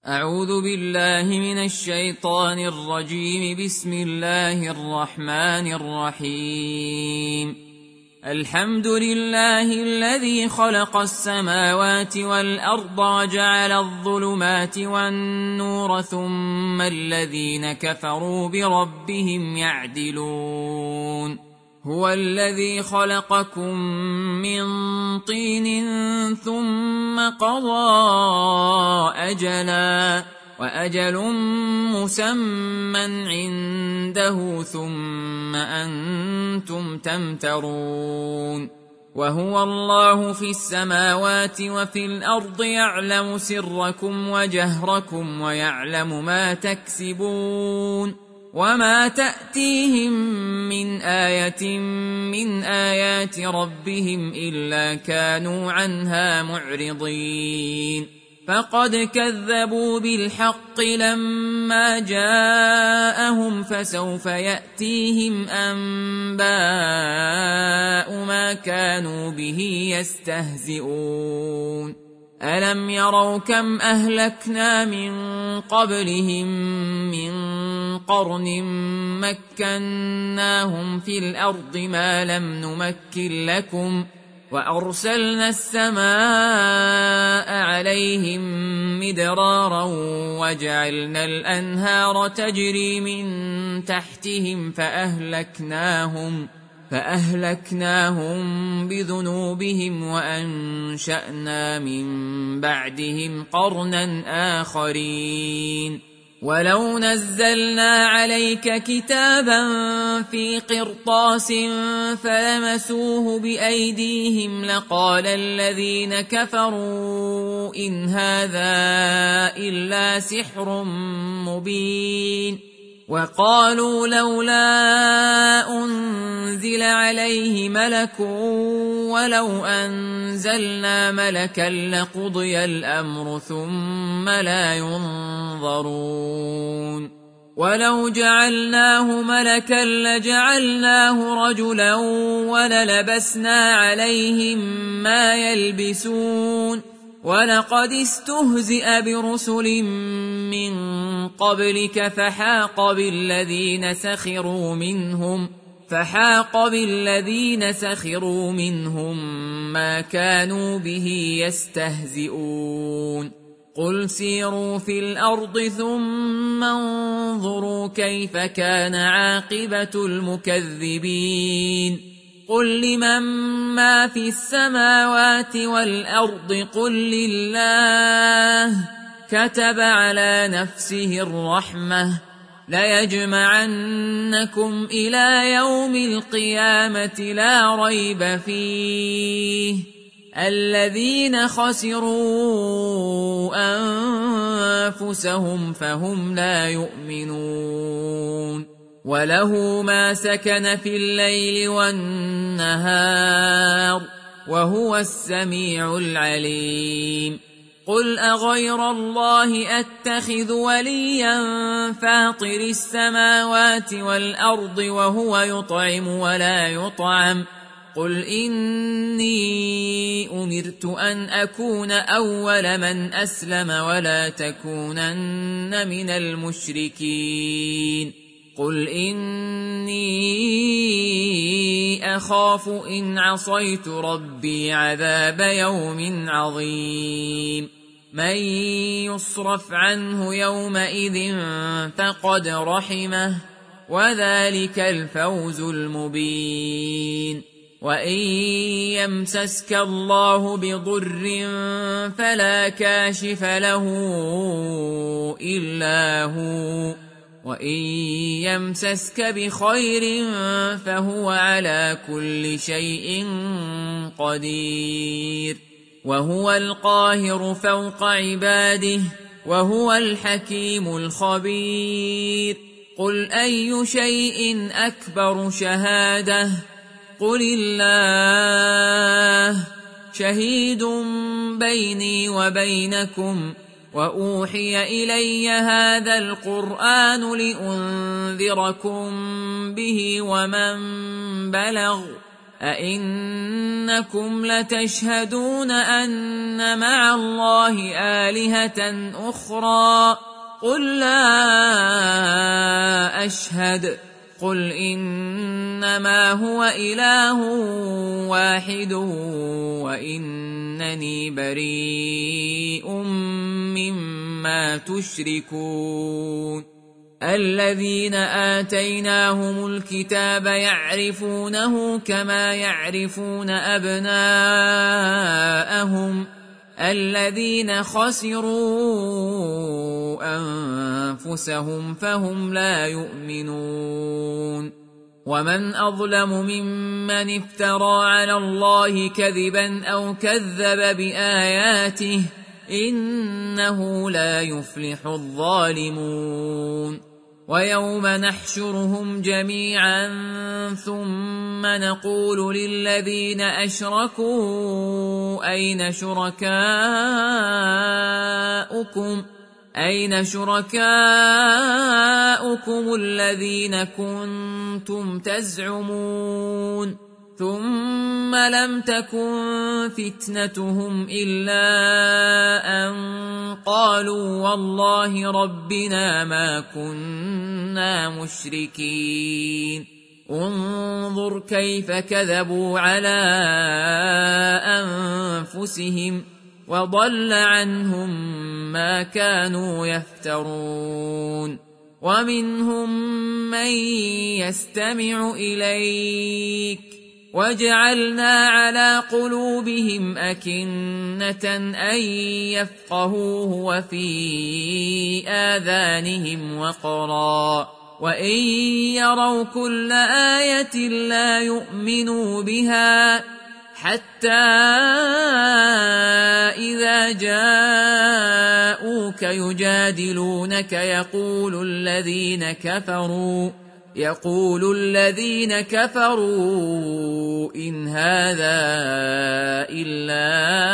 أعوذ بالله من الشيطان الرجيم. بسم الله الرحمن الرحيم. الحمد لله الذي خلق السماوات والأرض وجعل الظلمات والنور ثم الذين كفروا بربهم يعدلون. هو الذي خلقكم من طين ثم قضى أجلا وأجل مسمى عنده ثم أنتم تمترون. وهو الله في السماوات وفي الأرض يعلم سركم وجهركم ويعلم ما تكسبون. وما تأتيهم من آية من آيات ربهم إلا كانوا عنها معرضين. فقد كذبوا بالحق لما جاءهم فسوف يأتيهم أنباء ما كانوا به يستهزئون. ألم يروا كم أهلكنا من قبلهم من قرن مكناهم في الأرض ما لم نمكن لكم وأرسلنا السماء عليهم مدرارا وجعلنا الأنهار تجري من تحتهم فأهلكناهم بذنوبهم وأنشأنا من بعدهم قرنا آخرين. ولو نزلنا عليك كتابا في قرطاس فلمسوه بأيديهم لقال الذين كفروا إن هذا إلا سحر مبين. وقالوا لولا أنزل عليه ملك ولو أنزلنا ملكا لقضي الأمر ثم لا ينظرون. ولو جعلناه ملكا لجعلناه رجلا وللبسنا عليهم ما يلبسون. ولقد استهزئ برسل من قبلك فحاق بالذين سخروا منهم ما كانوا به يستهزئون. قل سيروا في الأرض ثم انظروا كيف كان عاقبة المكذبين. قل لمن ما في السماوات والأرض قل لله كتب على نفسه الرحمة ليجمعنكم إلى يوم القيامة لا ريب فيه الذين خسروا أنفسهم فهم لا يؤمنون. وله ما سكن في الليل والنهار وهو السميع العليم. قل أغير الله أتخذ وليا فاطر السماوات والأرض وهو يطعم ولا يطعم. قل إني أمرت أن أكون أول من أسلم ولا تكونن من المشركين. قل إني أخاف إن عصيت ربي عذاب يوم عظيم. من يصرف عنه يومئذ فقد رحمه وذلك الفوز المبين. وإن يمسسك الله بضر فلا كاشف له إلا هو وإن يمسسك بخير فهو على كل شيء قدير. وهو القاهر فوق عباده وهو الحكيم الخبير. قل أي شيء أكبر شهادة قل الله شهيد بيني وبينكم وأوحي إلي هذا القرآن لأنذركم به ومن بلغ أئنكم لتشهدون أن مع الله آلهة أخرى قل لا أشهد قل إنما هو إله واحد وإنني بريء مما تشركون الذين آتيناهم الكتاب يعرفونه كما يعرفون أبناءهم الذين خسروا أنفسهم فهم لا يؤمنون ومن أظلم ممن افترى على الله كذبا أو كذب بآياته إنه لا يفلح الظالمون ويوم نحشرهم جميعا ثم نقول للذين أشركوا أين شركاؤكم الذين كنتم تزعمون ثم لم تكن فتنتهم إلا أن قالوا والله ربنا ما كنا مشركين انظر كيف كذبوا على أنفسهم وضل عنهم ما كانوا يفترون ومنهم من يستمع إليك وجعلنا على قلوبهم أكنة أن يفقهوه وفي آذانهم وقرا وإن يروا كل آية لا يؤمنوا بها حتى إذا جاءوك يجادلونك يقول الذين كفروا إن هذا إلا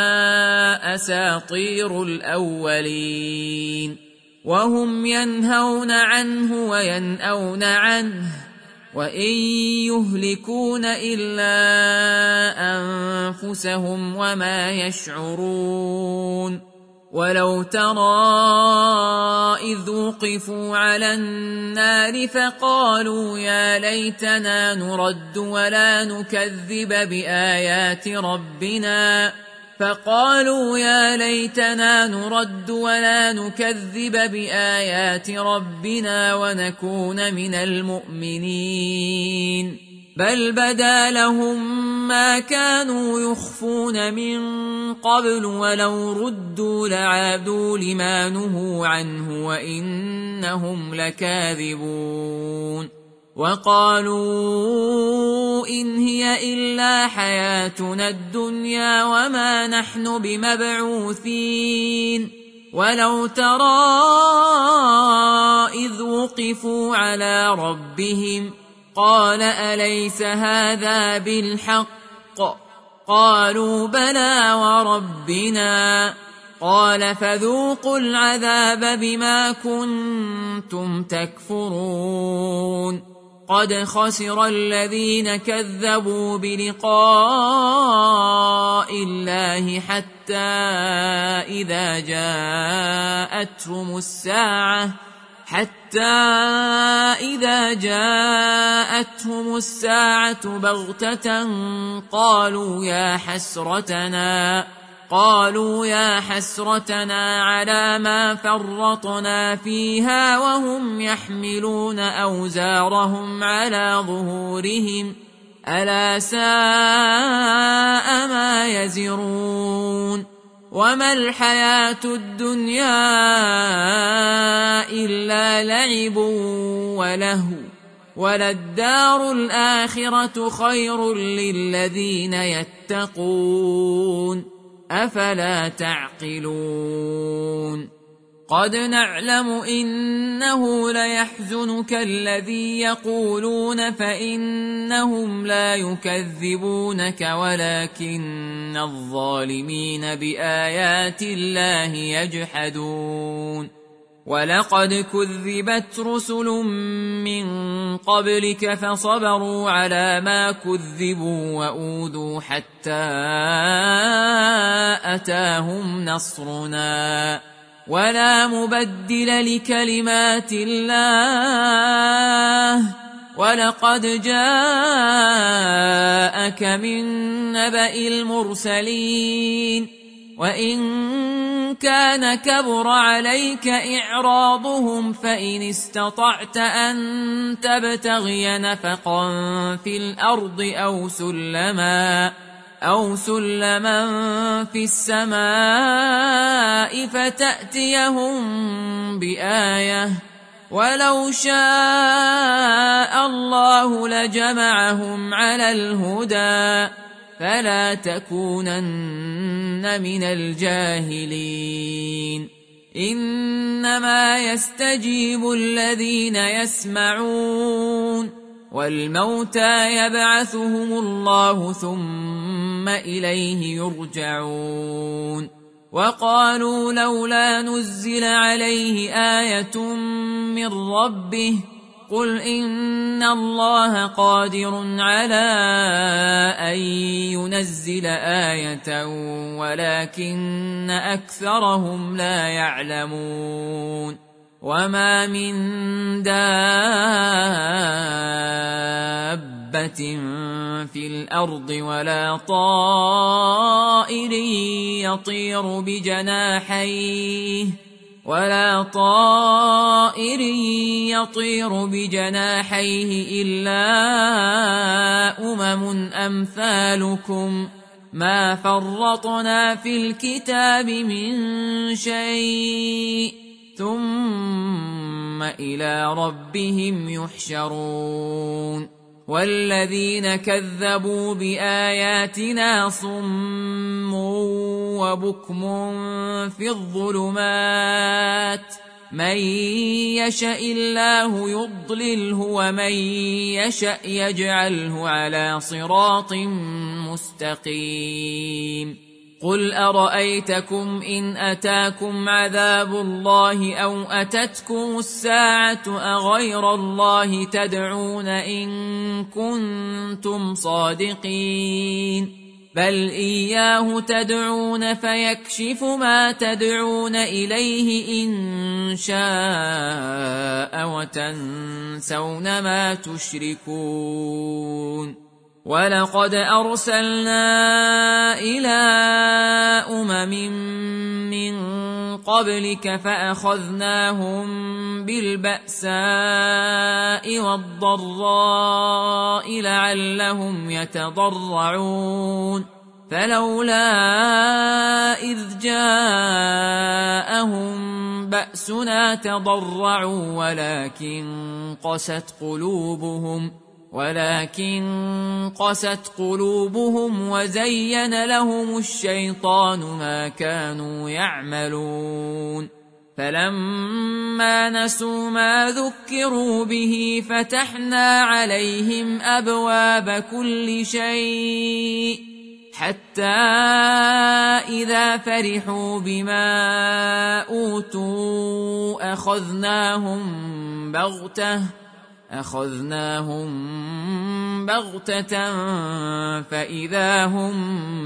أساطير الأولين وهم ينهون عنه وينأون عنه وإن يهلكون إلا أنفسهم وما يشعرون ولو ترى إذ وقفوا على النار فقالوا يا ليتنا نرد ولا نكذب بآيات ربنا ونكون من المؤمنين بل بدا لهم ما كانوا يخفون من قبل ولو ردوا لعادوا لما نهوا عنه وإنهم لكاذبون وقالوا إن هي إلا حياتنا الدنيا وما نحن بمبعوثين ولو ترى إذ وقفوا على ربهم قال أليس هذا بالحق قالوا بلى وربنا قال فذوقوا العذاب بما كنتم تكفرون قد خسر الذين كذبوا بلقاء الله حتى إذا جاءتهم الساعة بغتة قالوا يا حسرتنا على ما فرطنا فيها وهم يحملون أوزارهم على ظهورهم ألا ساء ما يزرون وما الحياة الدنيا إلا لعب ولهو وللدار الآخرة خير للذين يتقون أفلا تعقلون قد نعلم إنه ليحزنك الذي يقولون فإنهم لا يكذبونك ولكن الظالمين بآيات الله يجحدون ولقد كذبت رسل من قبلك فصبروا على ما كذبوا وأوذوا حتى أتاهم نصرنا ولا مبدل لكلمات الله ولقد جاءك من نبأ المرسلين وإن كان كبر عليك إعراضهم فإن استطعت أن تبتغي نفقا في الأرض أو سلما في السماء فتأتيهم بآية ولو شاء الله لجمعهم على الهدى فلا تكونن من الجاهلين إنما يستجيب الذين يسمعون والموتى يبعثهم الله ثم إليه يرجعون وقالوا لولا نزل عليه آية من ربه قل إن الله قادر على أن ينزل آية ولكن أكثرهم لا يعلمون وما من دابة في الأرض ولا طائر يطير بجناحيه إلا أمثالكم ما فرطنا في الكتاب من شيء ثم إلى ربهم يحشرون والذين كذبوا بآياتنا صم وبكم في الظلمات من يشاء الله يضلله ومن يشاء يجعله على صراط مستقيم قل أرأيتكم إن أتاكم عذاب الله أو أتتكم الساعة أغير الله تدعون إن كنتم صادقين بل إياه تدعون فيكشف ما تدعون إليه إن شاء وتنسون ما تشركون ولقد أرسلنا إلى من قبلك فأخذناهم بالبأساء والضراء لعلهم يتضرعون فلولا إذ جاءهم بأسنا تضرعوا ولكن قست قلوبهم وزين لهم الشيطان ما كانوا يعملون فلما نسوا ما ذكروا به فتحنا عليهم أبواب كل شيء حتى إذا فرحوا بما أوتوا أخذناهم بغتة فإذا هم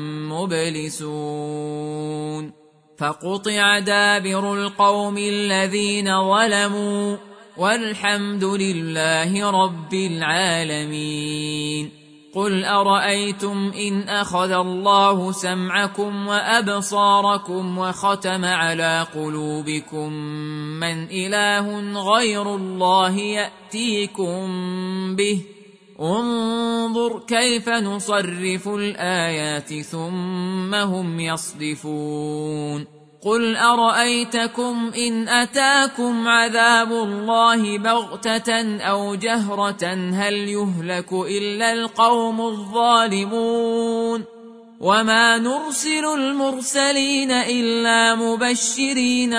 مبلسون فقطع دابر القوم الذين ظلموا والحمد لله رب العالمين قل أرأيتم إن أخذ الله سمعكم وأبصاركم وختم على قلوبكم من إله غير الله يأتيكم به انظر كيف نصرف الآيات ثم هم يصدفون قل أرأيتكم إن أتاكم عذاب الله بغتة أو جهرة هل يهلك إلا القوم الظالمون وما نرسل المرسلين إلا مبشرين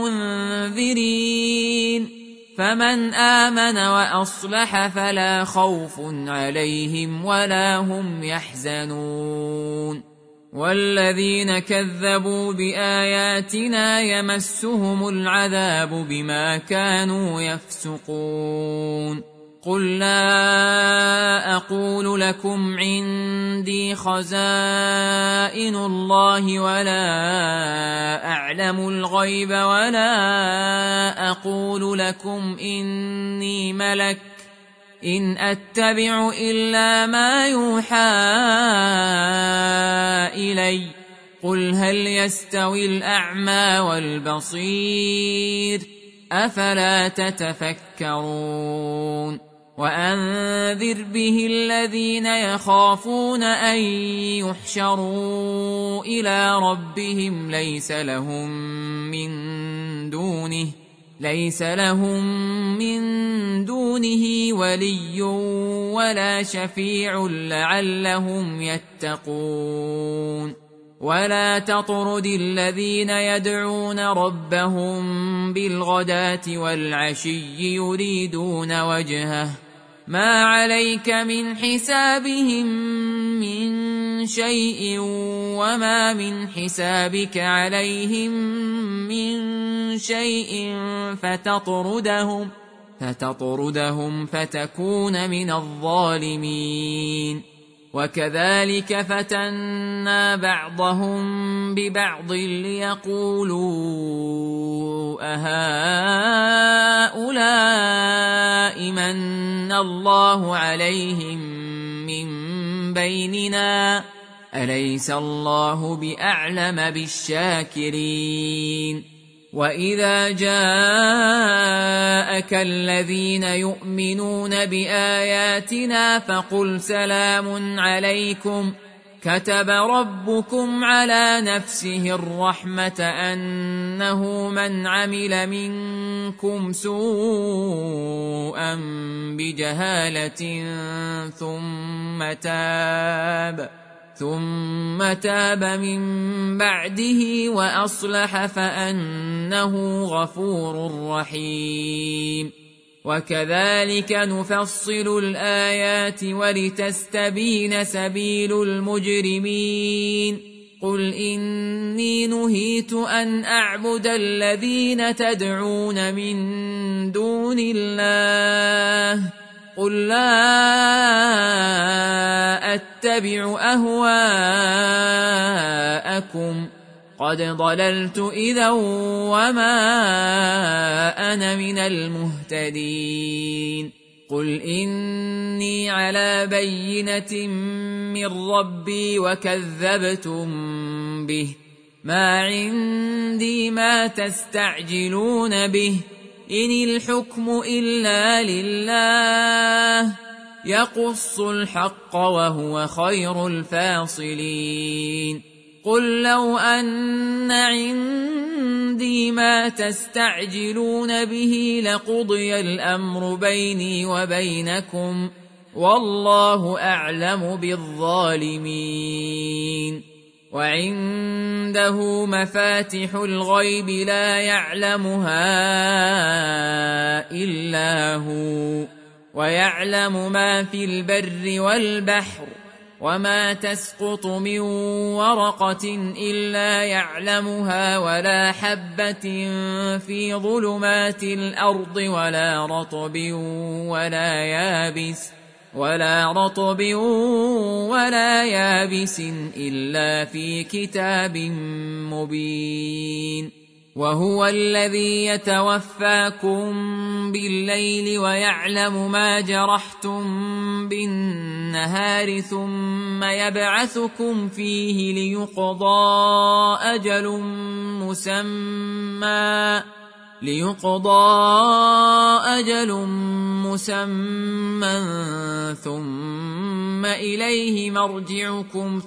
ومنذرين فمن آمن وأصلح فلا خوف عليهم ولا هم يحزنون والذين كذبوا بآياتنا يمسهم العذاب بما كانوا يفسقون قل لا أقول لكم عندي خزائن الله ولا أعلم الغيب ولا أقول لكم إني ملك إن أتبع إلا ما يوحى إلي قل هل يستوي الأعمى والبصير أفلا تتفكرون وأنذر به الذين يخافون أن يحشروا إلى ربهم ليس لهم من دونه ولي ولا شفيع لعلهم يتقون ولا تطرد الذين يدعون ربهم بالغداة والعشي يريدون وجهه ما عليك من حسابهم من شيء وما من حسابك عليهم من شيء فتطردهم فتكون من الظالمين وكذلك فتنا بعضهم ببعض ليقولوا أهؤلاء من الله عليهم من بيننا أليس الله بأعلم بالشاكرين وإذا جاءك الذين يؤمنون بآياتنا فقل سلام عليكم كتب ربكم على نفسه الرحمة أنه من عمل منكم سوءا بجهالة ثم تاب من بعده وأصلح فأنه غفور رحيم وكذلك نفصل الآيات ولتستبين سبيل المجرمين قل إني نهيت أن أعبد الذين تدعون من دون الله قل لا أتبع أهواءكم قد ضللت إذا وما أنا من المهتدين قل إني على بينة من ربي وكذبتم به ما عندي ما تستعجلون به إن الحكم إلا لله يقص الحق وهو خير الفاصلين قل لو أن عندي ما تستعجلون به لقضي الأمر بيني وبينكم والله أعلم بالظالمين وعنده مفاتح الغيب لا يعلمها إلا هو ويعلم ما في البر والبحر وما تسقط من ورقة إلا يعلمها ولا حبة في ظلمات الأرض ولا رطب ولا يابس إلا في كتاب مبين وهو الذي يتوفاكم بالليل ويعلم ما جرحتم بالنهار ثم يبعثكم فيه ليقضى أجل مسمى ثم إليه مرجعكم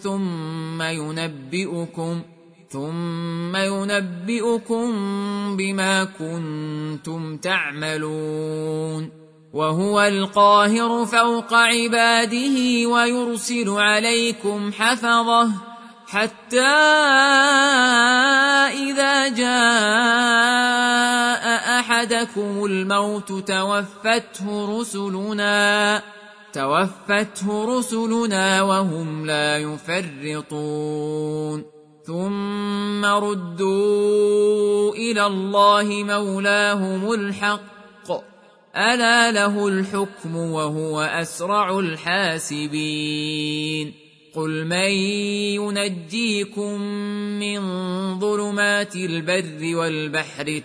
ثم ينبئكم بما كنتم تعملون وهو القاهر فوق عباده ويرسل عليكم حفظه حتى إذا جاء أحدكم الموت توفته توفته رسلنا وهم لا يفرطون ثم ردوا إلى الله مولاهم الحق ألا له الحكم وهو أسرع الحاسبين قل من ينجيكم من ظلمات البر والبحر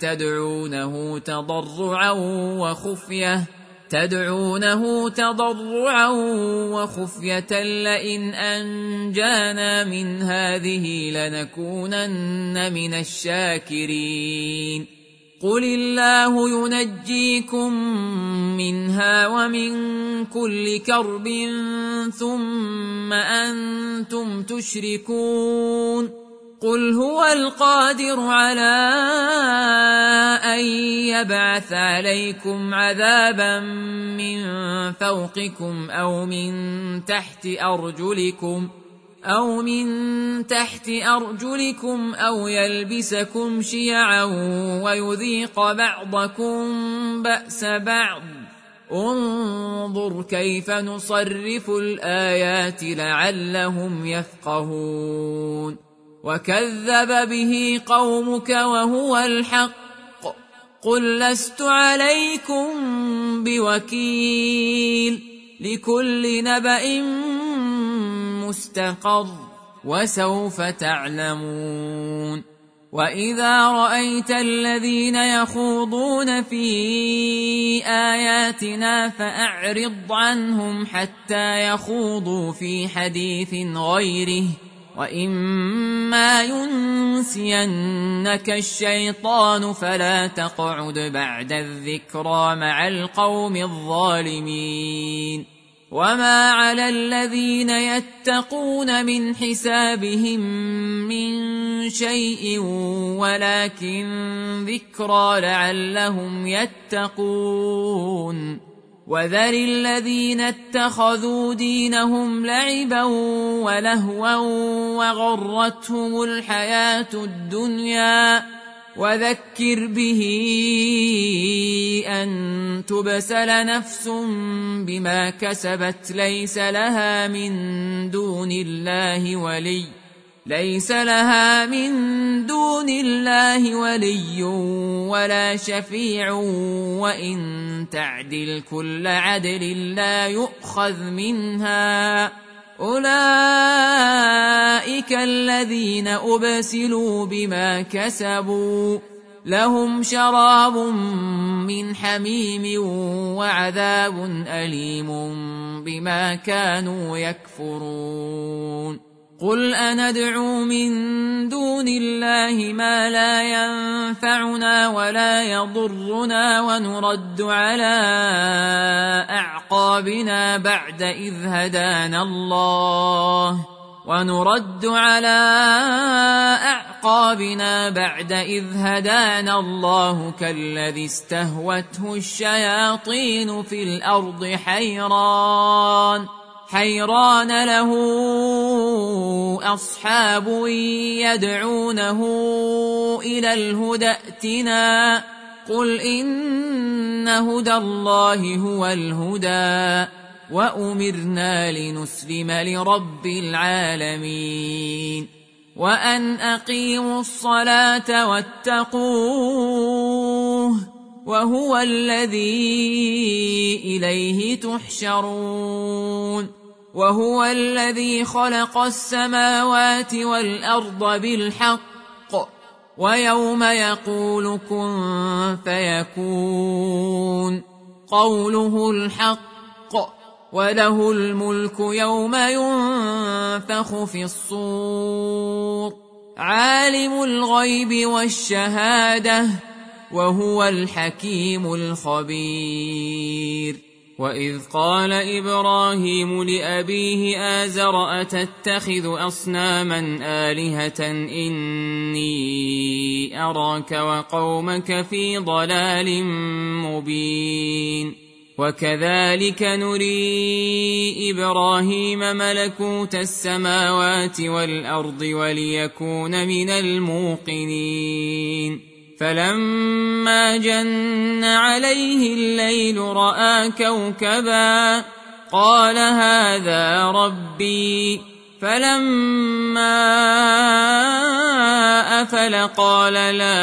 تدعونه تضرعا وخفية لئن أنجانا من هذه لنكونن من الشاكرين قل الله ينجيكم منها ومن كل كرب ثم أنتم تشركون قل هو القادر على أن يبعث عليكم عذابا من فوقكم أو من تحت أرجلكم أو يلبسكم شيعا ويذيق بعضكم بأس بعض انظر كيف نصرف الآيات لعلهم يفقهون وكذب به قومك وهو الحق قل لست عليكم بوكيل لكل نبأ مستقر وسوف تعلمون وإذا رأيت الذين يخوضون في آياتنا فأعرض عنهم حتى يخوضوا في حديث غيره وإما ينسينك الشيطان فلا تقعد بعد الذكرى مع القوم الظالمين وما على الذين يتقون من حسابهم من شيء ولكن ذكرى لعلهم يتقون وذر الذين اتخذوا دينهم لعبا ولهوا وغرتهم الحياة الدنيا وذكر به أن تبسل نفس بما كسبت ليس لها من دون الله ولي ولا شفيع وإن تعدل كل عدل لا يؤخذ منها أولئك الذين أبسلوا بما كسبوا لهم شراب من حميم وعذاب أليم بما كانوا يكفرون قل أندعو من دون الله ما لا ينفعنا ولا يضرنا ونرد على أعقابنا بعد إذ هدانا الله كالذي استهوته الشياطين في الأرض حيران له أصحاب يدعونه إلى الهدى ائتنا قل إن هدى الله هو الهدى وأمرنا لنسلم لرب العالمين وأن أقيموا الصلاة واتقوه وهو الذي إليه تحشرون وهو الذي خلق السماوات والأرض بالحق ويوم يقول كن فيكون قوله الحق وله الملك يوم ينفخ في الصور عالم الغيب والشهادة وهو الحكيم الخبير وإذ قال إبراهيم لأبيه آزر أتتخذ أصناما آلهة إني أراك وقومك في ضلال مبين وكذلك نري إبراهيم ملكوت السماوات والأرض وليكون من الموقنين فلما جن عليه الليل رأى كوكبا قال هذا ربي. فلما أفل قال لا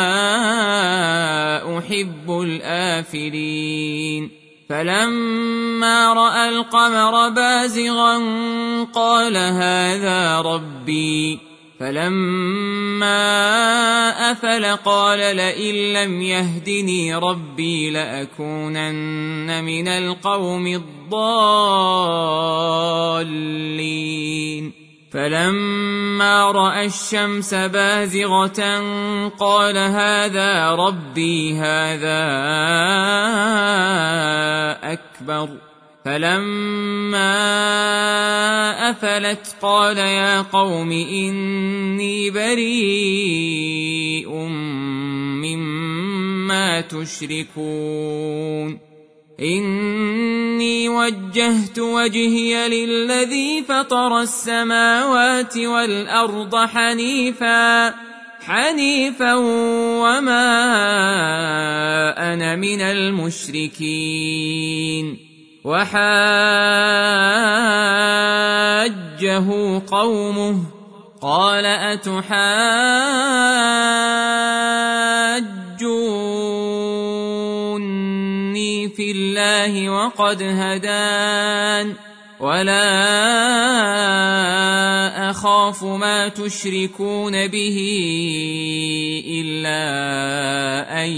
أحب الآفلين. فلما رأى القمر بازغا قال هذا ربي. فلما أفل قال لئن لم يهدني ربي لأكونن من القوم الضالين. فلما رأى الشمس بازغة قال هذا ربي هذا أكبر. فلما أفلت قال يا قوم إني بريء مما تشركون. إني وجهت وجهي للذي فطر السماوات والأرض حنيفا وما أنا من المشركين. وحاجه قومه قال أتحاجوني في الله وقد هدان ولا أخاف ما تشركون به إلا أن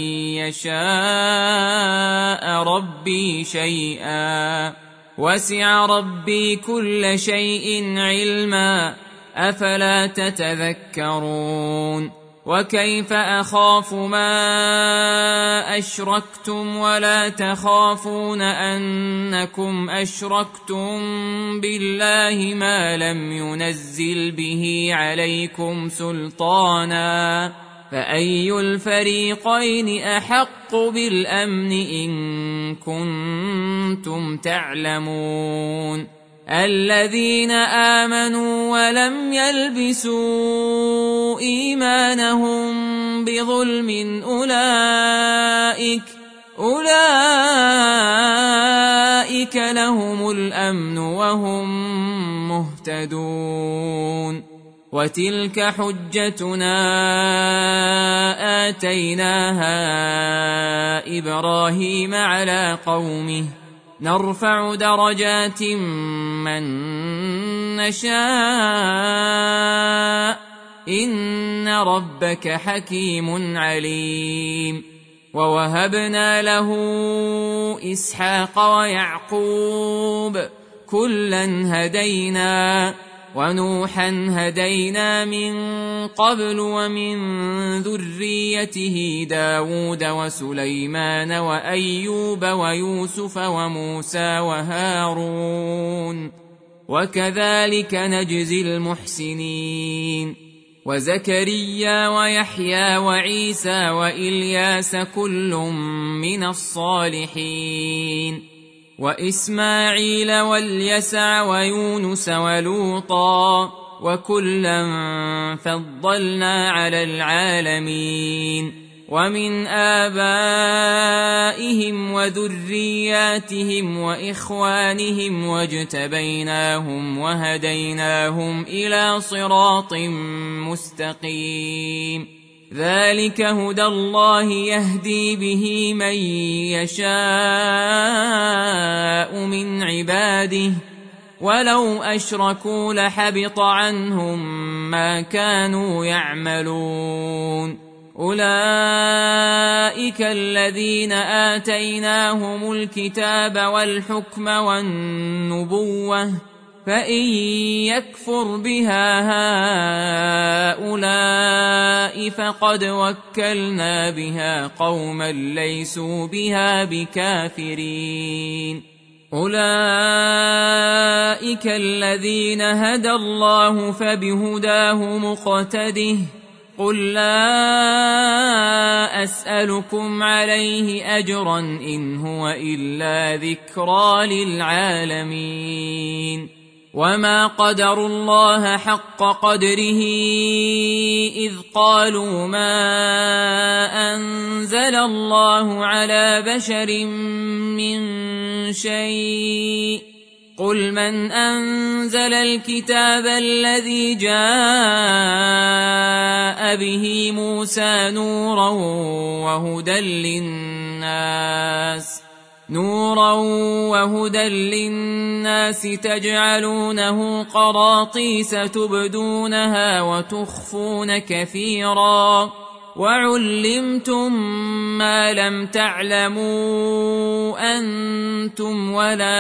يشاء ربي شيئا وسع ربي كل شيء علما أفلا تتذكرون. وكيف أخاف ما أشركتم ولا تخافون أنكم أشركتم بالله ما لم ينزل به عليكم سلطانا فأي الفريقين أحق بالأمن إن كنتم تعلمون. الذين آمنوا ولم يلبسوا إيمانهم بظلم أولئك لهم الأمن وهم مهتدون. وتلك حجتنا آتيناها إبراهيم على قومه نرفع درجات من نشاء إن ربك حكيم عليم. ووهبنا له إسحاق ويعقوب كلا هدينا ونوحا هدينا من قبل ومن ذريته داود وسليمان وأيوب ويوسف وموسى وهارون وكذلك نجزي المحسنين. وزكريا ويحيى وعيسى وإلياس كل من الصالحين وإسماعيل واليسع ويونس ولوطا وكلا فضلنا على العالمين. ومن آبائهم وذرياتهم وإخوانهم واجتبيناهم وهديناهم إلى صراط مستقيم. ذلك هدى الله يهدي به من يشاء من عباده ولو أشركوا لحبط عنهم ما كانوا يعملون. أولئك الذين آتيناهم الكتاب والحكم والنبوة فإن يكفر بها هؤلاء فقد وكلنا بها قوما ليسوا بها بكافرين. أولئك الذين هدى الله فبهداه مقتده قل لا أسألكم عليه أجرا إن هو إلا ذكرى للعالمين. وما قدروا الله حق قدره إذ قالوا ما أنزل الله على بشر من شيء قل من أنزل الكتاب الذي جاء به موسى نورا وهدى للناس تجعلونه قراطيس تبدونها وتخفون كثيرا وعلمتم ما لم تعلموا أنتم ولا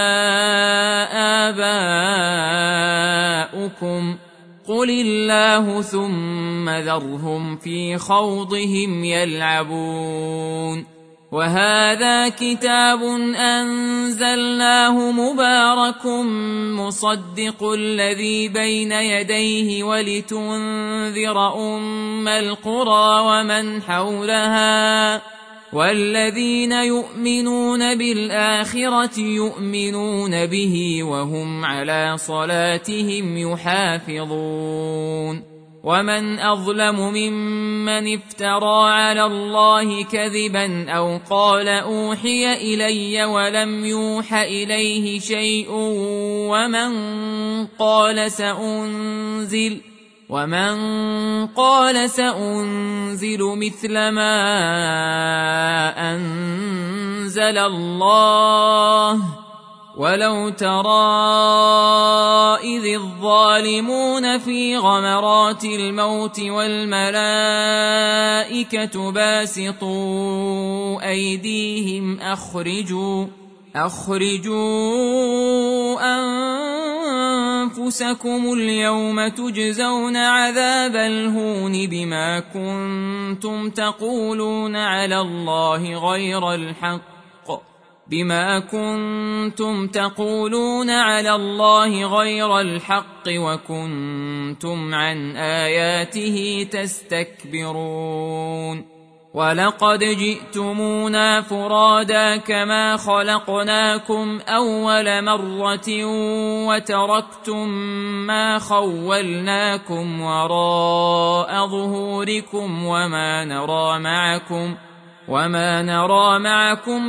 آباؤكم قل الله ثم ذرهم في خوضهم يلعبون وهذا كتاب أنزلناه مبارك مصدق الذي بين يديه ولتنذر أم القرى ومن حولها والذين يؤمنون بالآخرة يؤمنون به وهم على صلاتهم يحافظون ومن أظلم ممن افترى على الله كذبا أو قال أوحي إلي ولم يوح إليه شيء ومن قال سأنزل مثل ما أنزل الله ولو ترى إذ الظالمون في غمرات الموت والملائكة باسطوا أيديهم أخرجوا أنفسكم اليوم تجزون عذاب الهون بما كنتم تقولون على الله غير الحق وكنتم عن آياته تستكبرون ولقد جئتمونا فرادا كما خلقناكم أول مرة وتركتم ما خولناكم وراء ظهوركم وما نرى معكم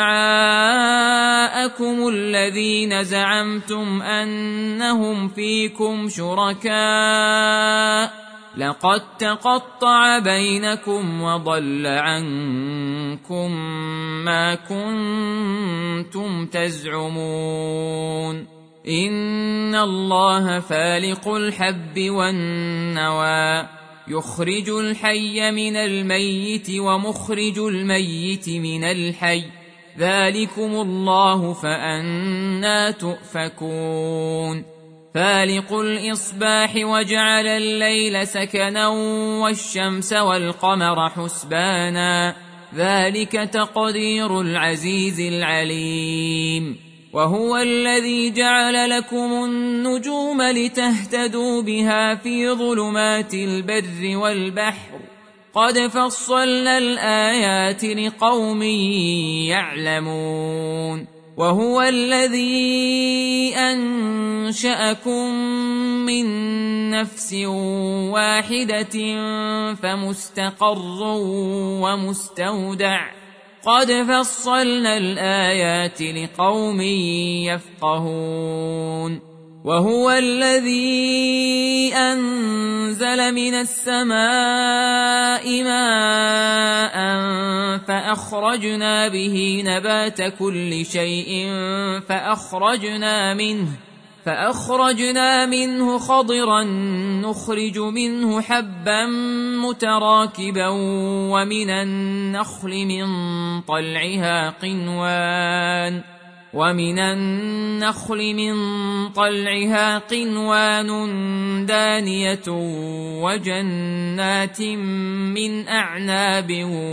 شفعاءكم الذين زعمتم أنهم فيكم شركاء لقد تقطع بينكم وضل عنكم ما كنتم تزعمون إن الله فالق الحب والنوى يخرج الحي من الميت ومخرج الميت من الحي ذلكم الله فأنى تؤفكون فالق الإصباح وجعل الليل سكنا والشمس والقمر حسبانا ذلك تقدير العزيز العليم وهو الذي جعل لكم النجوم لتهتدوا بها في ظلمات البر والبحر قد فصلنا الآيات لقوم يعلمون وهو الذي أنشأكم من نفس واحدة فمستقر ومستودع قد فصلنا الآيات لقوم يفقهون وهو الذي أنزل من السماء ماء فأخرجنا به نبات كل شيء فأخرجنا منه خضرا نخرج منه حبا متراكبا ومن النخل من طلعها قنوان دانية وجنات من أعناب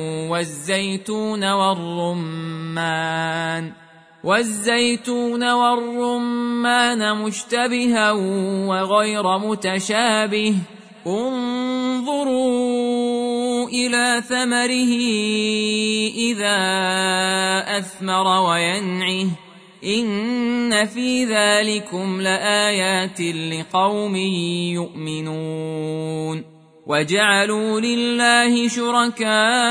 والزيتون والرمان مشتبها وغير متشابه انظروا إلى ثمره إذا أثمر وينعه إن في ذلكم لآيات لقوم يؤمنون وجعلوا لله شركاء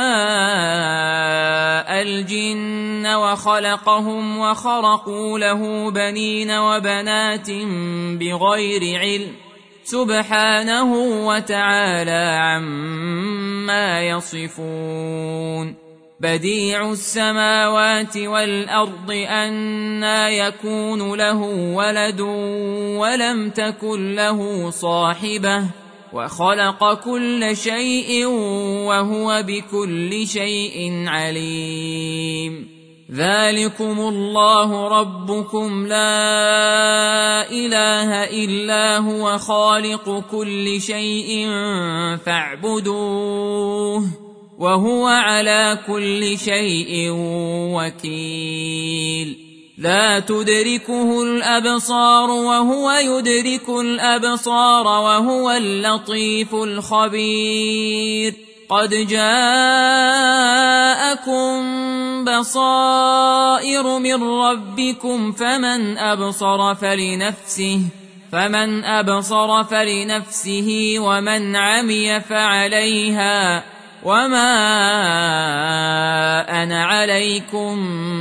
الجن وخلقهم وخرقوا له بنين وبنات بغير علم سبحانه وتعالى عما يصفون بديع السماوات والأرض أنى يكون له ولد ولم تكن له صاحبة وخلق كل شيء وهو بكل شيء عليم ذلكم الله ربكم لا إله إلا هو خالق كل شيء فاعبدوه وهو على كل شيء وكيل لا تدركه الأبصار وهو يدرك الأبصار وهو اللطيف الخبير قد جاءكم بصائر من ربكم فمن أبصر فلنفسه ومن عمي فعليها وما أنا عليكم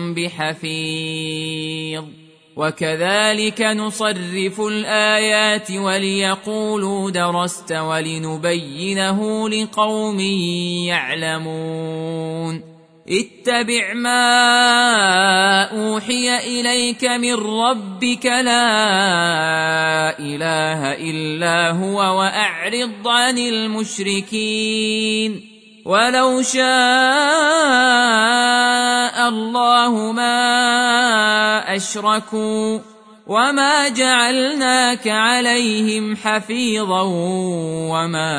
بحفيظ وكذلك نصرف الآيات وليقولوا درست ولنبينه لقوم يعلمون اتبع ما أوحي إليك من ربك لا إله إلا هو وأعرض عن المشركين ولو شاء الله ما أشركوا وما جعلناك عليهم حفيظا وما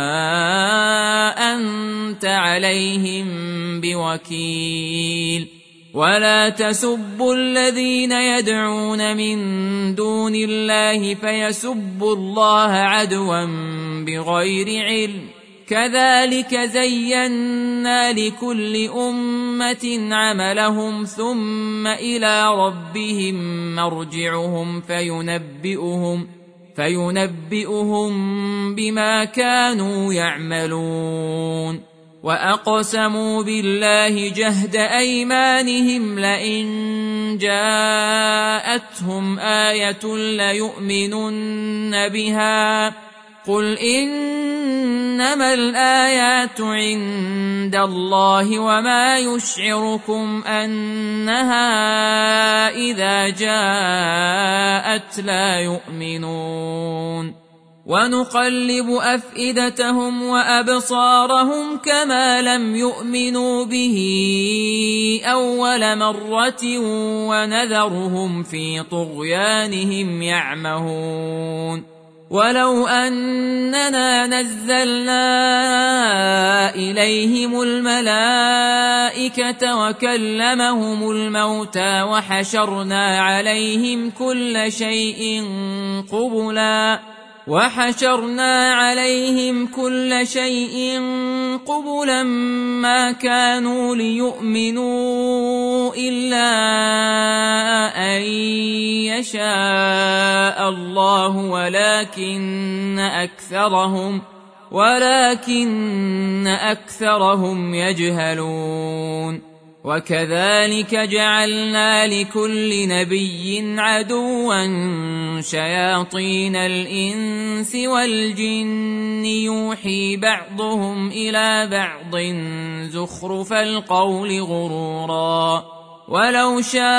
أنت عليهم بوكيل ولا تسبوا الذين يدعون من دون الله فيسبوا الله عدوا بغير علم كذلك زينا لكل أمة عملهم ثم إلى ربهم مرجعهم فينبئهم بما كانوا يعملون وأقسموا بالله جهد أيمانهم لئن جاءتهم آية ليؤمنن بها قل إنما الآيات عند الله وما يشعركم أنها إذا جاءت لا يؤمنون ونقلب أفئدتهم وأبصارهم كما لم يؤمنوا به أول مرة ونذرهم في طغيانهم يعمهون ولو أننا نزلنا إليهم الملائكة وكلمهم الموتى وحشرنا عليهم كل شيء قبلا ما كانوا ليؤمنوا إلا أن يشاء الله ولكن أكثرهم يجهلون وكذلك جعلنا لكل نبي عدوا شياطين الإنس والجن يوحي بعضهم إلى بعض زخرف القول غرورا ولو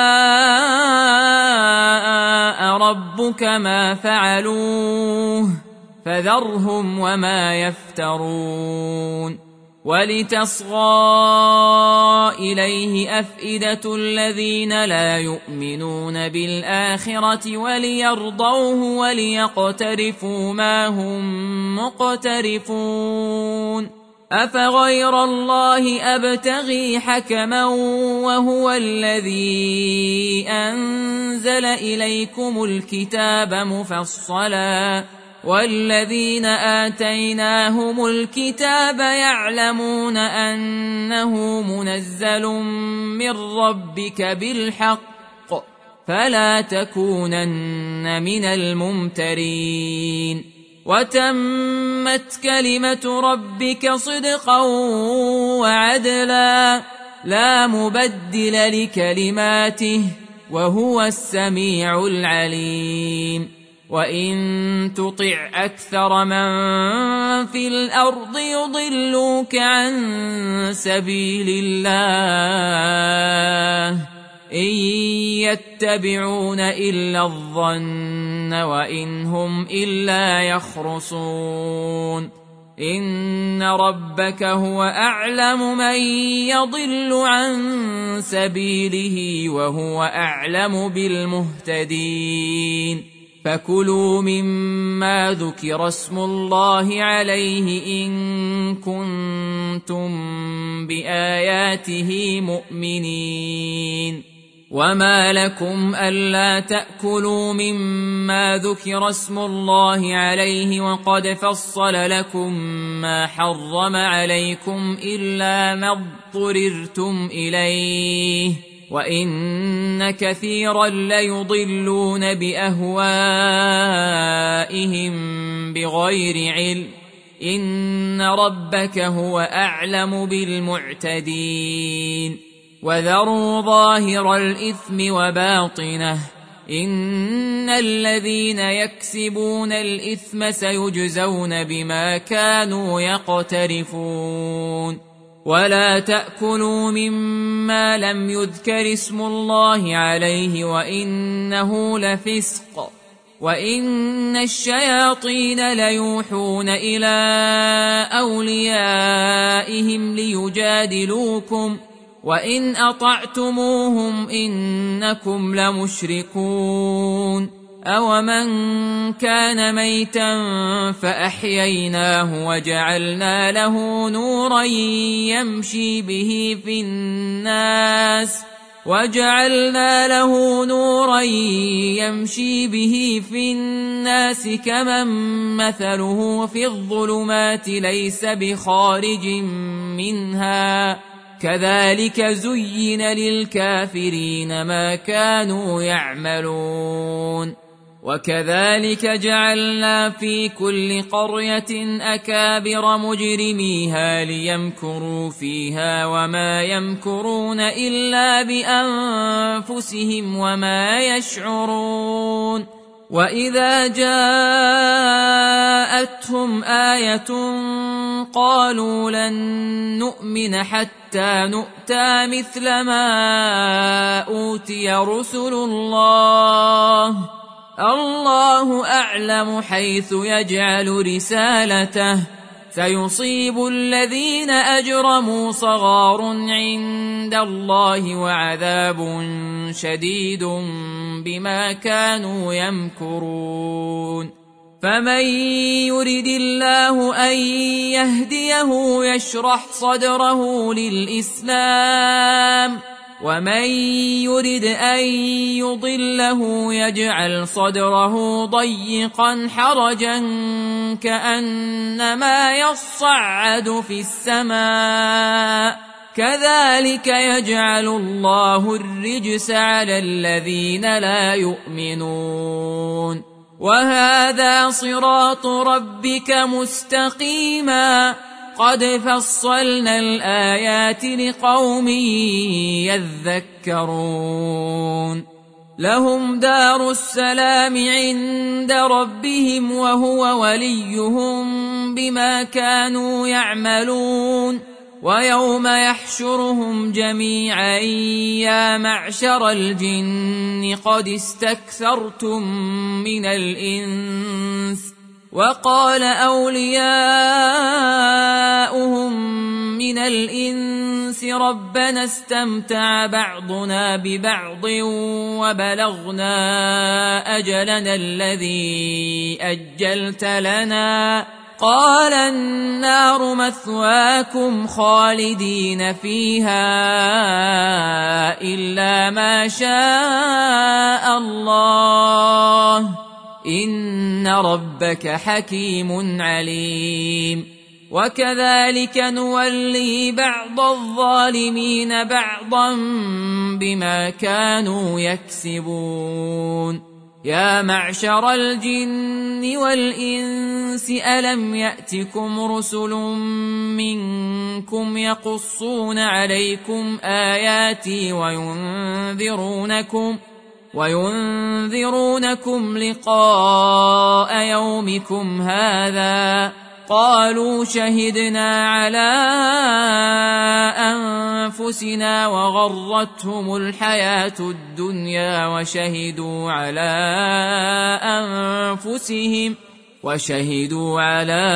شاء ربك ما فعلوه فذرهم وما يفترون ولتصغى إليه أفئدة الذين لا يؤمنون بالآخرة وليرضوه وليقترفوا ما هم مقترفون أفغير الله أبتغي حكما وهو الذي أنزل إليكم الكتاب مفصلا والذين آتيناهم الكتاب يعلمون أنه منزل من ربك بالحق فلا تكونن من الممترين وتمت كلمة ربك صدقا وعدلا لا مبدل لكلماته وهو السميع العليم وإن تطع أكثر من في الأرض يضلوك عن سبيل الله إن يتبعون إلا الظن وإن هم إلا يخرصون إن ربك هو أعلم من يضل عن سبيله وهو أعلم بالمهتدين فكلوا مما ذكر اسم الله عليه إن كنتم بآياته مؤمنين وما لكم ألا تأكلوا مما ذكر اسم الله عليه وقد فصل لكم ما حرم عليكم إلا ما اضطررتم إليه وإن كثيرا ليضلون بأهوائهم بغير علم إن ربك هو أعلم بالمعتدين وذروا ظاهر الإثم وباطنه إن الذين يكسبون الإثم سيجزون بما كانوا يقترفون ولا تأكلوا مما لم يذكر اسم الله عليه وإنه لفسق وإن الشياطين ليوحون إلى أوليائهم ليجادلوكم وإن أطعتموهم إنكم لمشركون أومن كان ميتا فأحييناه وجعلنا له نورا يمشي به في الناس كمن مثله في الظلمات ليس بخارج منها كذلك زين للكافرين ما كانوا يعملون وكذلك جعلنا في كل قرية أكابر مجرميها ليمكروا فيها وما يمكرون إلا بأنفسهم وما يشعرون وإذا جاءتهم آية قالوا لن نؤمن حتى نؤتى مثل ما أوتي رسل الله أعلم حيث يجعل رسالته سيصيب الذين أجرموا صغار عند الله وعذاب شديد بما كانوا يمكرون فمن يرد الله أن يهديه يشرح صدره للإسلام ومن يرد أن يضله يجعل صدره ضيقا حرجا كأنما يصعد في السماء كذلك يجعل الله الرجس على الذين لا يؤمنون وهذا صراط ربك مستقيما قد فصلنا الآيات لقوم يذكرون لهم دار السلام عند ربهم وهو وليهم بما كانوا يعملون ويوم يحشرهم جميعا يا معشر الجن قد استكثرتم من الإنس وقال أولياؤهم من الإنس ربنا استمتع بعضنا ببعض وبلغنا أجلنا الذي أجلت لنا قال النار مثواكم خالدين فيها إلا ما شاء الله إن ربك حكيم عليم وكذلك نولي بعض الظالمين بعضا بما كانوا يكسبون يا معشر الجن والإنس ألم يأتكم رسل منكم يقصون عليكم آياتي وينذرونكم لقاء يومكم هذا قالوا شهدنا على أنفسنا وغرتهم الحياة الدنيا وشهدوا على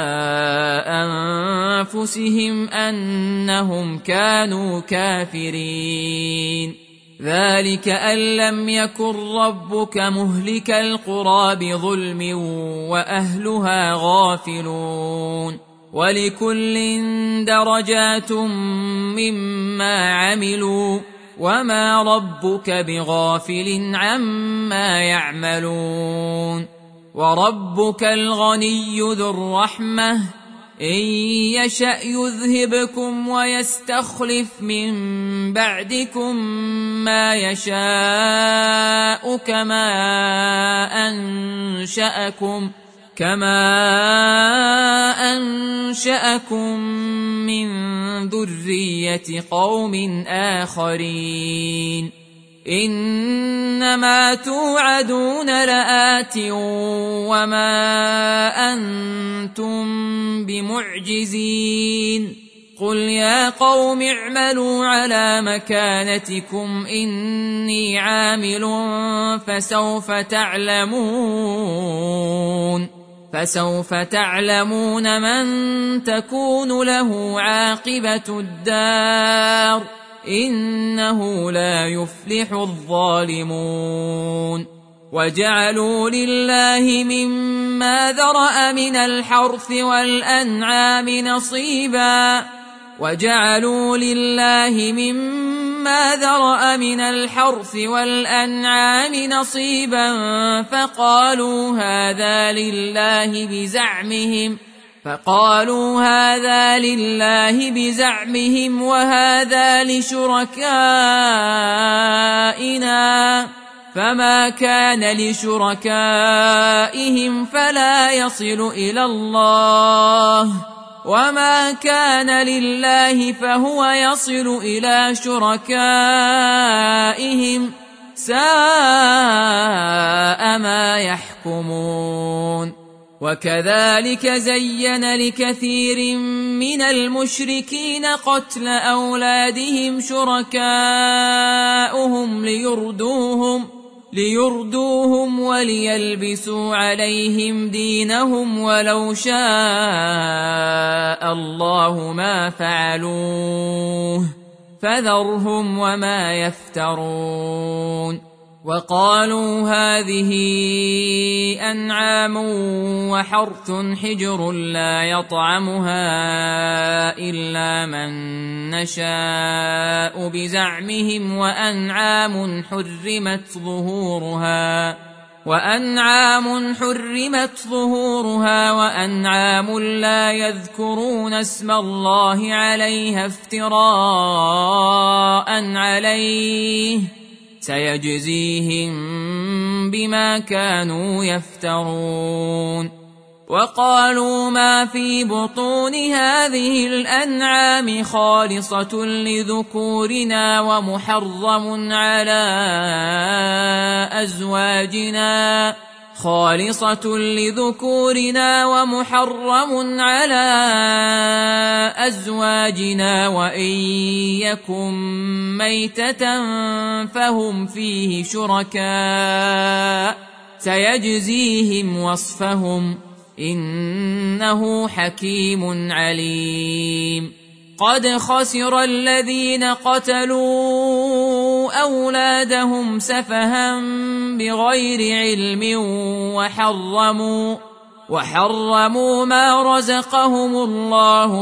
أنفسهم أنهم كانوا كافرين ذلك أن لم يكن ربك مهلك القرى بظلم وأهلها غافلون ولكل درجات مما عملوا وما ربك بغافل عما يعملون وربك الغني ذو الرحمة إن يشأ يذهبكم ويستخلف من بعدكم ما يشاء كما أنشأكم من ذرية قوم آخرين إنما توعدون لآت وما أنتم بمعجزين قل يا قوم اعملوا على مكانتكم إني عامل فسوف تعلمون من تكون له عاقبة الدار إنه لا يفلح الظالمون وجعلوا لله مما ذرأ من الحرث والأنعام نصيبا فقالوا هذا لله بزعمهم وهذا لشركائنا فما كان لشركائهم فلا يصل إلى الله وما كان لله فهو يصل إلى شركائهم ساء ما يحكمون وكذلك زين لكثير من المشركين قتل أولادهم شركاؤهم ليردوهم وليلبسوا عليهم دينهم ولو شاء الله ما فعلوه فذرهم وما يفترون وقالوا هذه أنعام وحرث حجر لا يطعمها إلا من نشاء بزعمهم وأنعام حرمت ظهورها وأنعام لا يذكرون اسم الله عليها افتراء عليه سيجزيهم بما كانوا يفترون وقالوا ما في بطون هذه الأنعام خالصة لذكورنا ومحرم على أزواجنا وإن يكن ميتة فهم فيه شركاء سيجزيهم وصفهم إنه حكيم عليم قد خسر الذين قتلوا أولادهم سفها بغير علم وحرموا ما رزقهم الله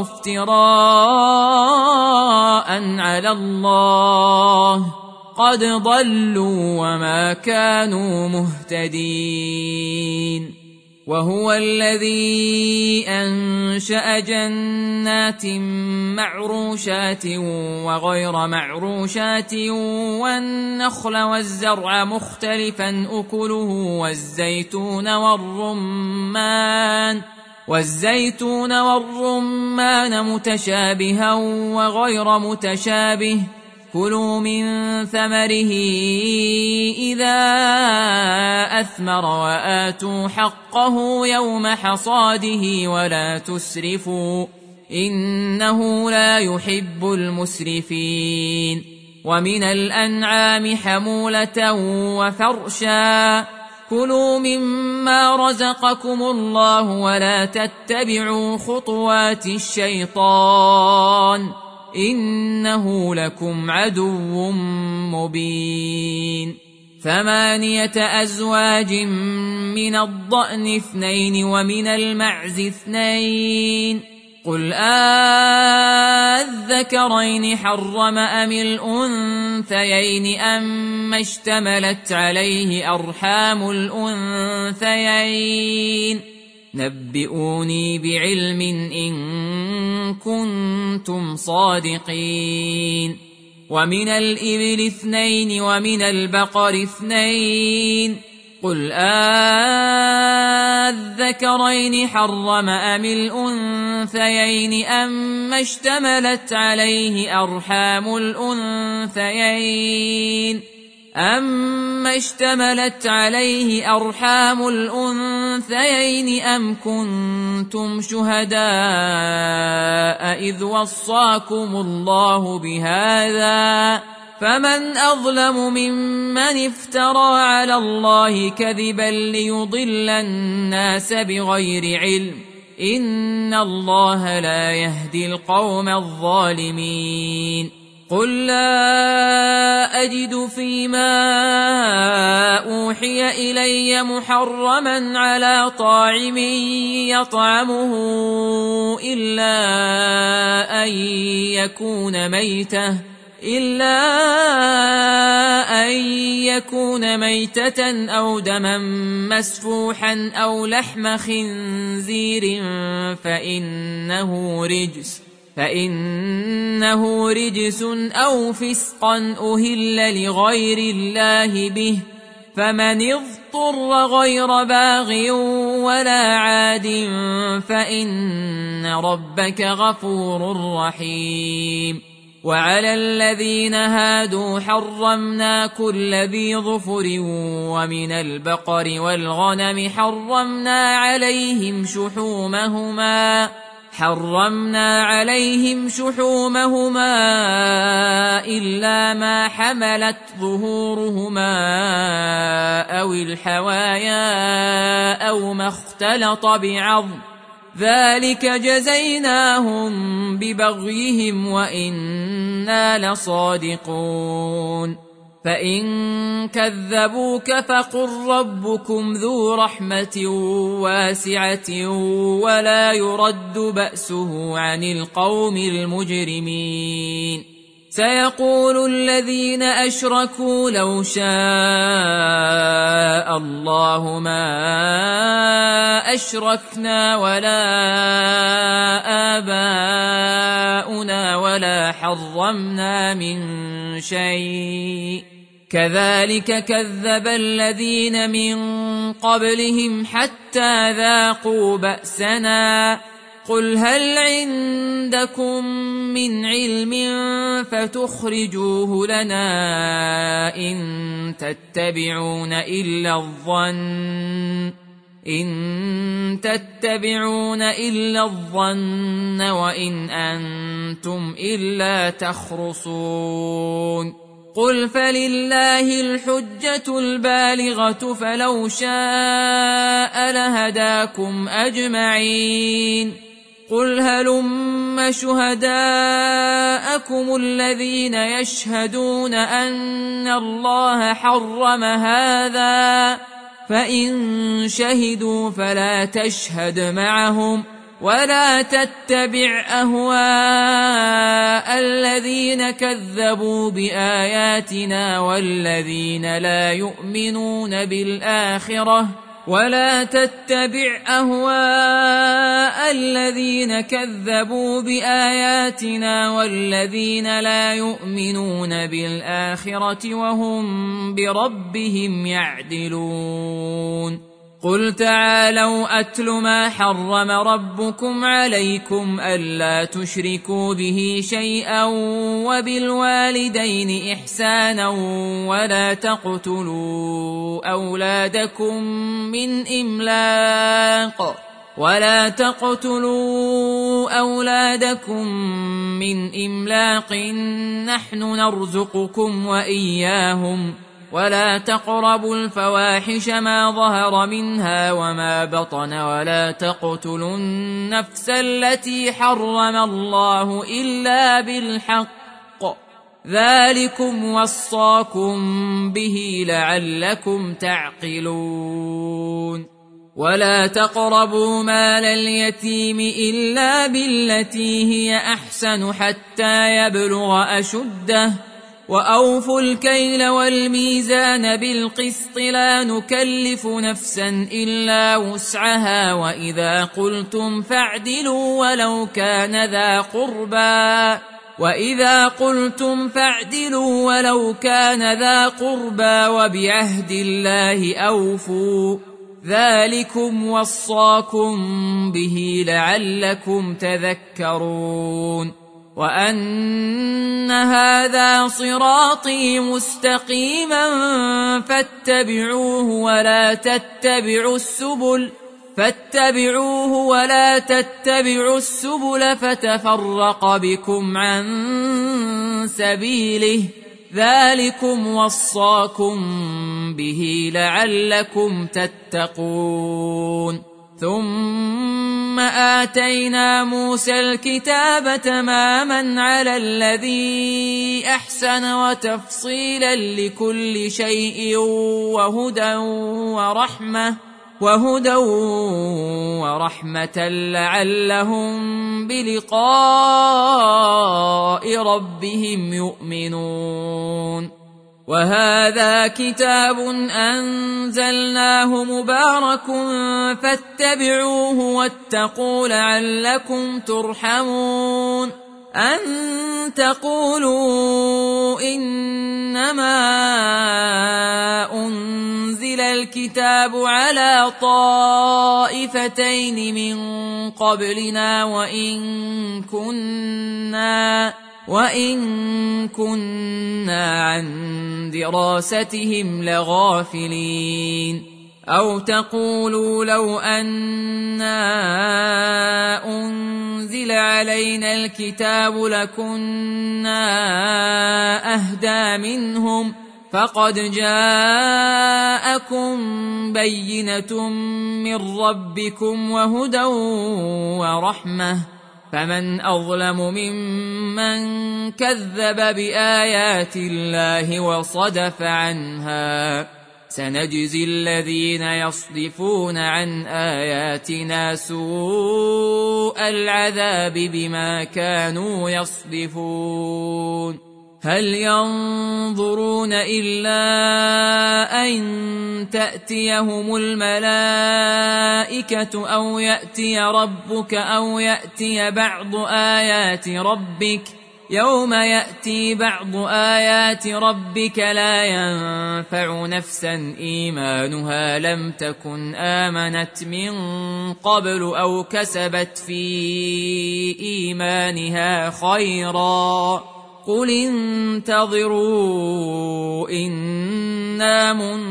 افتراء على الله قد ضلوا وما كانوا مهتدين وهو الذي أنشأ جنات معروشات وغير معروشات والنخل والزرع مختلفا أكله والزيتون والرمان متشابها وغير متشابه كلوا من ثمره إذا أثمر وآتوا حقه يوم حصاده ولا تسرفوا إنه لا يحب المسرفين ومن الأنعام حمولة وفرشا كلوا مما رزقكم الله ولا تتبعوا خطوات الشيطان إنه لكم عدو مبين 8 أزواج من الضأن 2 ومن المعز 2 قل أذكرين حرم أم الأنثيين أما اشتملت عليه أرحام الأنثيين نبئوني بعلم إن كنتم صادقين ومن الإبل 2 ومن البقر 2 قل أذكرين حرم أم الأنثيين أما اشتملت عليه أرحام الأنثيين أم كنتم شهداء إذ وصاكم الله بهذا فمن أظلم ممن افترى على الله كذبا ليضل الناس بغير علم إن الله لا يهدي القوم الظالمين قل لا أجد فيما أوحي إلي محرما على طاعم يطعمه إلا أن يكون ميتة أو دما مسفوحا أو لحم خنزير فإنه رجس أو فسقا أهل لغير الله به فمن اضطر غير باغ ولا عاد فإن ربك غفور رحيم وعلى الذين هادوا حرمنا كل ذي ظفر ومن البقر والغنم حرمنا عليهم شحومهما إلا ما حملت ظهورهما أو الحوايا أو ما اختلط بعظم ذلك جزيناهم ببغيهم وإنا لصادقون فإن كذبوك فقل ربكم ذو رحمة واسعة ولا يرد بأسه عن القوم المجرمين سيقول الذين أشركوا لو شاء الله ما أشركنا ولا آباؤنا ولا حرمنا من شيء كذلك كذب الذين من قبلهم حتى ذاقوا بأسنا قل هل عندكم من علم فتخرجوه لنا إن تتبعون إلا الظن وإن أنتم إلا تخرصون قل فلله الحجة البالغة فلو شاء لهداكم أجمعين قل هلم شهداءكم الذين يشهدون أن الله حرم هذا فإن شهدوا فلا تشهد معهم ولا تتبع أهواء الذين كذبوا بآياتنا والذين لا يؤمنون بالآخرة ولا تتبع أهواء الذين كذبوا بآياتنا والذين لا يؤمنون بالآخرة وهم بربهم يعدلون قل تعالوا أتل ما حرم ربكم عليكم ألا تشركوا به شيئا وبالوالدين إحسانا ولا تقتلوا أولادكم من إملاق نحن نرزقكم وإياهم ولا تقربوا الفواحش ما ظهر منها وما بطن ولا تقتلوا النفس التي حرم الله إلا بالحق ذلكم وصاكم به لعلكم تعقلون ولا تقربوا مال اليتيم إلا بالتي هي أحسن حتى يبلغ أشده وأوفوا الكيل والميزان بالقسط لا نكلف نفسا إلا وسعها وإذا قلتم فاعدلوا ولو كان ذا قربى وبعهد الله أوفوا ذلكم وصاكم به لعلكم تذكرون وأن هذا صراطي مستقيما فاتبعوه ولا تتبعوا السبل فتفرق بكم عن سبيله ذلكم وصاكم به لعلكم تتقون ثم آتينا موسى الكتاب تماما على الذي أحسن وتفصيلا لكل شيء وهدى ورحمة لعلهم بلقاء ربهم يؤمنون وهذا كتاب أنزلناه مبارك فاتبعوه واتقوا لعلكم ترحمون أن تقولوا إنما أنزل الكتاب على طائفتين من قبلنا وإن كنا عن دراستهم لغافلين أو تقولوا لو أنا أنزل علينا الكتاب لكنا أهدى منهم فقد جاءكم بينة من ربكم وهدى ورحمة فمن أظلم ممن كذب بآيات الله وصدف عنها سنجزي الذين يصدفون عن آياتنا سوء العذاب بما كانوا يصدفون هل ينظرون إلا أن تأتيهم الملائكة أو يأتي ربك أو يأتي بعض آيات ربك يوم يأتي بعض آيات ربك لا ينفع نفسا إيمانها لم تكن آمنت من قبل أو كسبت في إيمانها خيرا قل انتظروا إنا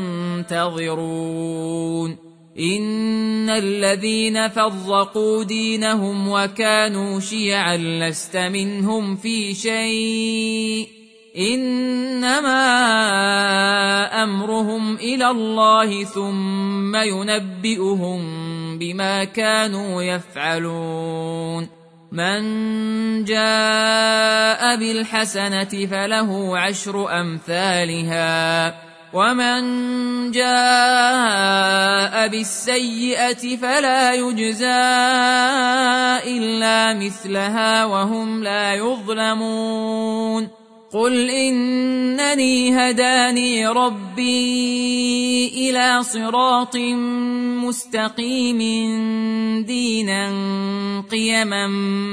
منتظرون إن الذين فرقوا دينهم وكانوا شيعا لست منهم في شيء إنما أمرهم إلى الله ثم ينبئهم بما كانوا يفعلون من جاء بالحسنة فله 10 أمثالها ومن جاء بالسيئة فلا يجزى إلا مثلها وهم لا يظلمون قل إنني هداني ربي إلى صراط مستقيم دينا قيما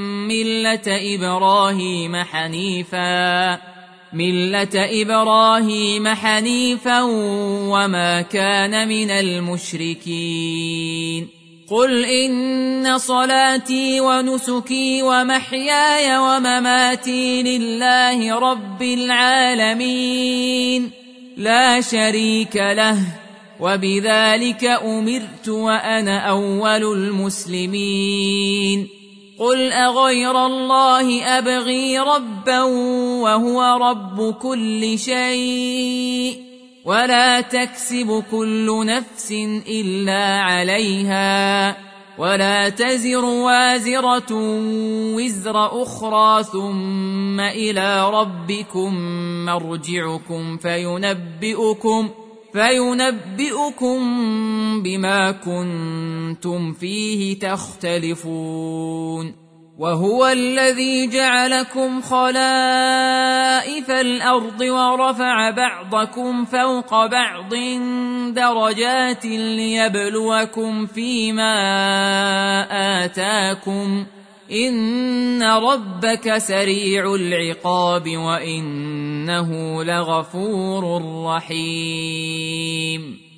ملة إبراهيم حنيفا وما كان من المشركين قل إن صلاتي ونسكي ومحياي ومماتي لله رب العالمين لا شريك له وبذلك أمرت وأنا أول المسلمين قل أغير الله أبغي ربا وهو رب كل شيء ولا تكسب كل نفس إلا عليها ولا تزر وازرة وزر أخرى ثم إلى ربكم مرجعكم فينبئكم بما كنتم فيه تختلفون وهو الذي جعلكم خلائف الأرض ورفع بعضكم فوق بعض درجات ليبلوكم فيما آتاكم إن ربك سريع العقاب وإنه لغفور رحيم